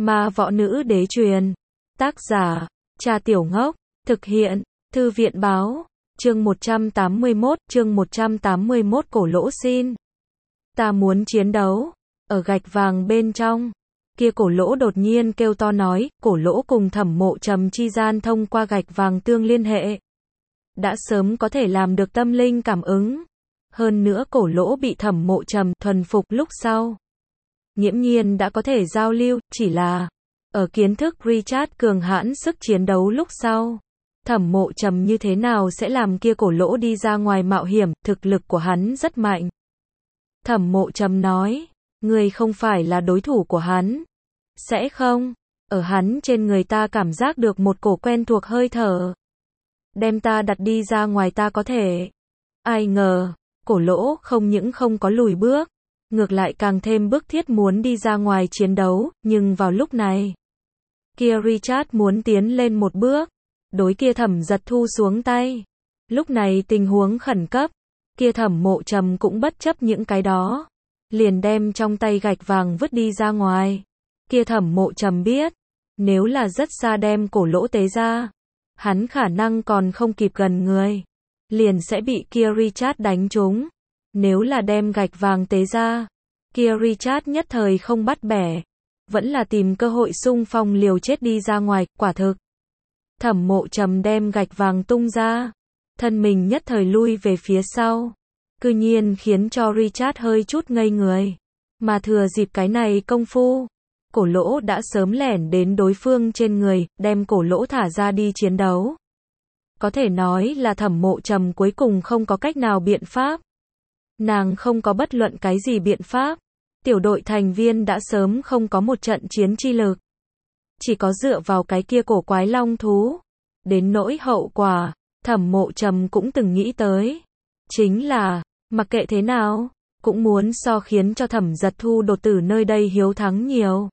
Ma võ nữ đế truyền. Tác giả, Trà Tiểu Ngốc. Thực hiện, Thư viện báo. Chương 181, Cổ Lỗ xin. Ta muốn chiến đấu. Ở gạch vàng bên trong. Kia Cổ Lỗ đột nhiên kêu to nói, Cổ Lỗ cùng Thẩm Mộ Trầm chi gian thông qua gạch vàng tương liên hệ. Đã sớm có thể làm được tâm linh cảm ứng. Hơn nữa Cổ Lỗ bị Thẩm Mộ Trầm thuần phục lúc sau. Nghiễm nhiên đã có thể giao lưu, chỉ là ở kiến thức Richard cường hãn sức chiến đấu lúc sau. Thẩm Mộ Trầm như thế nào sẽ làm kia Cổ Lỗ đi ra ngoài mạo hiểm, thực lực của hắn rất mạnh. Thẩm Mộ Trầm nói, ngươi không phải là đối thủ của hắn. Sẽ không, ở hắn trên người ta cảm giác được một cổ quen thuộc hơi thở. Đem ta đặt đi ra ngoài ta có thể. Ai ngờ, Cổ Lỗ không những không có lùi bước, ngược lại càng thêm bức thiết muốn đi ra ngoài chiến đấu, nhưng vào lúc này, kia Richard muốn tiến lên một bước, đối kia Thẩm Giật Thu xuống tay. Lúc này tình huống khẩn cấp, kia Thẩm Mộ Trầm cũng bất chấp những cái đó, liền đem trong tay gạch vàng vứt đi ra ngoài. Kia Thẩm Mộ Trầm biết, nếu là rất xa đem Cổ Lỗ tế ra, hắn khả năng còn không kịp gần người, liền sẽ bị kia Richard đánh trúng. Nếu là đem gạch vàng tế ra, kia Richard nhất thời không bắt bẻ, vẫn là tìm cơ hội xung phong liều chết đi ra ngoài, quả thực. Thẩm Mộ Trầm đem gạch vàng tung ra, thân mình nhất thời lui về phía sau, cư nhiên khiến cho Richard hơi chút ngây người. Mà thừa dịp cái này công phu, Cổ Lỗ đã sớm lẻn đến đối phương trên người, đem Cổ Lỗ thả ra đi chiến đấu. Có thể nói là Thẩm Mộ Trầm cuối cùng không có cách nào biện pháp. Nàng không có bất luận cái gì biện pháp. Tiểu đội thành viên đã sớm không có một trận chiến chi lực. Chỉ có dựa vào cái kia cổ quái long thú. Đến nỗi hậu quả, Thẩm Mộ Trầm cũng từng nghĩ tới. Chính là, mặc kệ thế nào, cũng muốn so khiến cho Thẩm Giật Thu đột tử nơi đây hiếu thắng nhiều.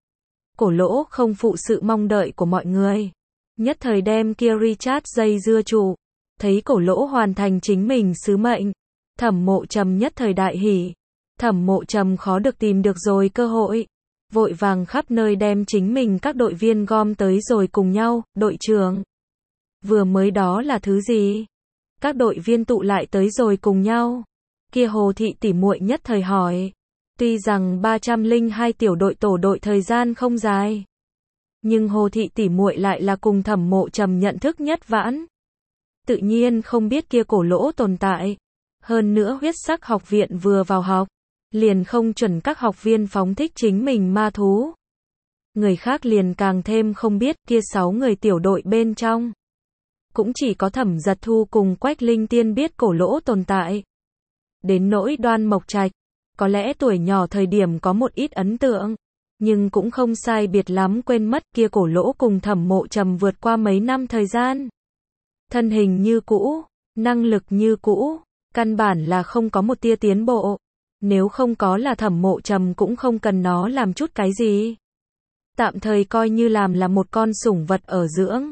Cổ Lỗ không phụ sự mong đợi của mọi người. Nhất thời đem kia Richard dây dưa trụ. Thấy Cổ Lỗ hoàn thành chính mình sứ mệnh. Thẩm Mộ Trầm nhất thời đại hỉ. Thẩm Mộ Trầm khó được tìm được rồi cơ hội. Vội vàng khắp nơi đem chính mình các đội viên gom tới rồi cùng nhau, đội trưởng. Vừa mới đó là thứ gì? Các đội viên tụ lại tới rồi cùng nhau. Kia Hồ Thị tỉ muội nhất thời hỏi. Tuy rằng 302 tiểu đội tổ đội thời gian không dài. Nhưng Hồ Thị tỉ muội lại là cùng Thẩm Mộ Trầm nhận thức nhất vãn. Tự nhiên không biết kia Cổ Lỗ tồn tại. Hơn nữa Huyết Sắc học viện vừa vào học, liền không chuẩn các học viên phóng thích chính mình ma thú. Người khác liền càng thêm không biết kia 6 người tiểu đội bên trong. Cũng chỉ có Thẩm Giật Thu cùng Quách Linh Tiên biết Cổ Lỗ tồn tại. Đến nỗi Đoan Mộc Trạch, có lẽ tuổi nhỏ thời điểm có một ít ấn tượng, nhưng cũng không sai biệt lắm quên mất kia Cổ Lỗ cùng Thẩm Mộ Trầm vượt qua mấy năm thời gian. Thân hình như cũ, năng lực như cũ. Căn bản là không có một tia tiến bộ. Nếu không có là Thẩm Mộ Trầm cũng không cần nó làm chút cái gì. Tạm thời coi như làm là một con sủng vật ở dưỡng.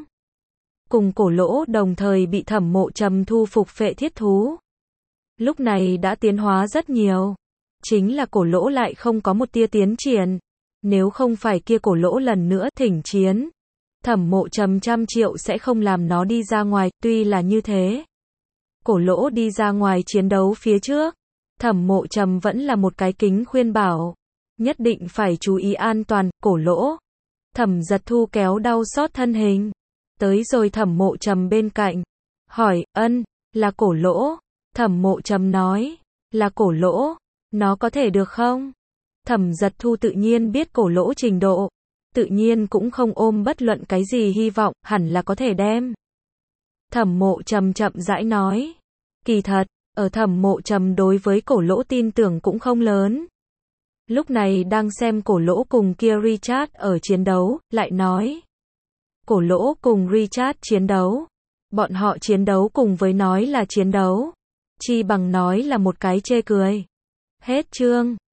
Cùng Cổ Lỗ đồng thời bị Thẩm Mộ Trầm thu phục phệ thiết thú. Lúc này đã tiến hóa rất nhiều. Chính là Cổ Lỗ lại không có một tia tiến triển. Nếu không phải kia Cổ Lỗ lần nữa thỉnh chiến, Thẩm Mộ Trầm 100 triệu sẽ không làm nó đi ra ngoài. Tuy là như thế, Cổ Lỗ đi ra ngoài chiến đấu phía trước, Thẩm Mộ Trầm vẫn là một cái kính khuyên bảo. Nhất định phải chú ý an toàn, Cổ Lỗ. Thẩm Giật Thu kéo đau xót thân hình. Tới rồi Thẩm Mộ Trầm bên cạnh. Hỏi, là Cổ Lỗ. Thẩm Mộ Trầm nói, là Cổ Lỗ. Nó có thể được không? Thẩm Giật Thu tự nhiên biết Cổ Lỗ trình độ. Tự nhiên cũng không ôm bất luận cái gì hy vọng, hẳn là có thể đem. Thẩm Mộ Trầm chậm rãi nói. Kỳ thật, ở Thẩm Mộ Trầm đối với Cổ Lỗ tin tưởng cũng không lớn. Lúc này đang xem Cổ Lỗ cùng kia Richard ở chiến đấu, lại nói. Cổ Lỗ cùng Richard chiến đấu. Bọn họ chiến đấu cùng với nói là chiến đấu. Chi bằng nói là một cái chê cười. Hết chương.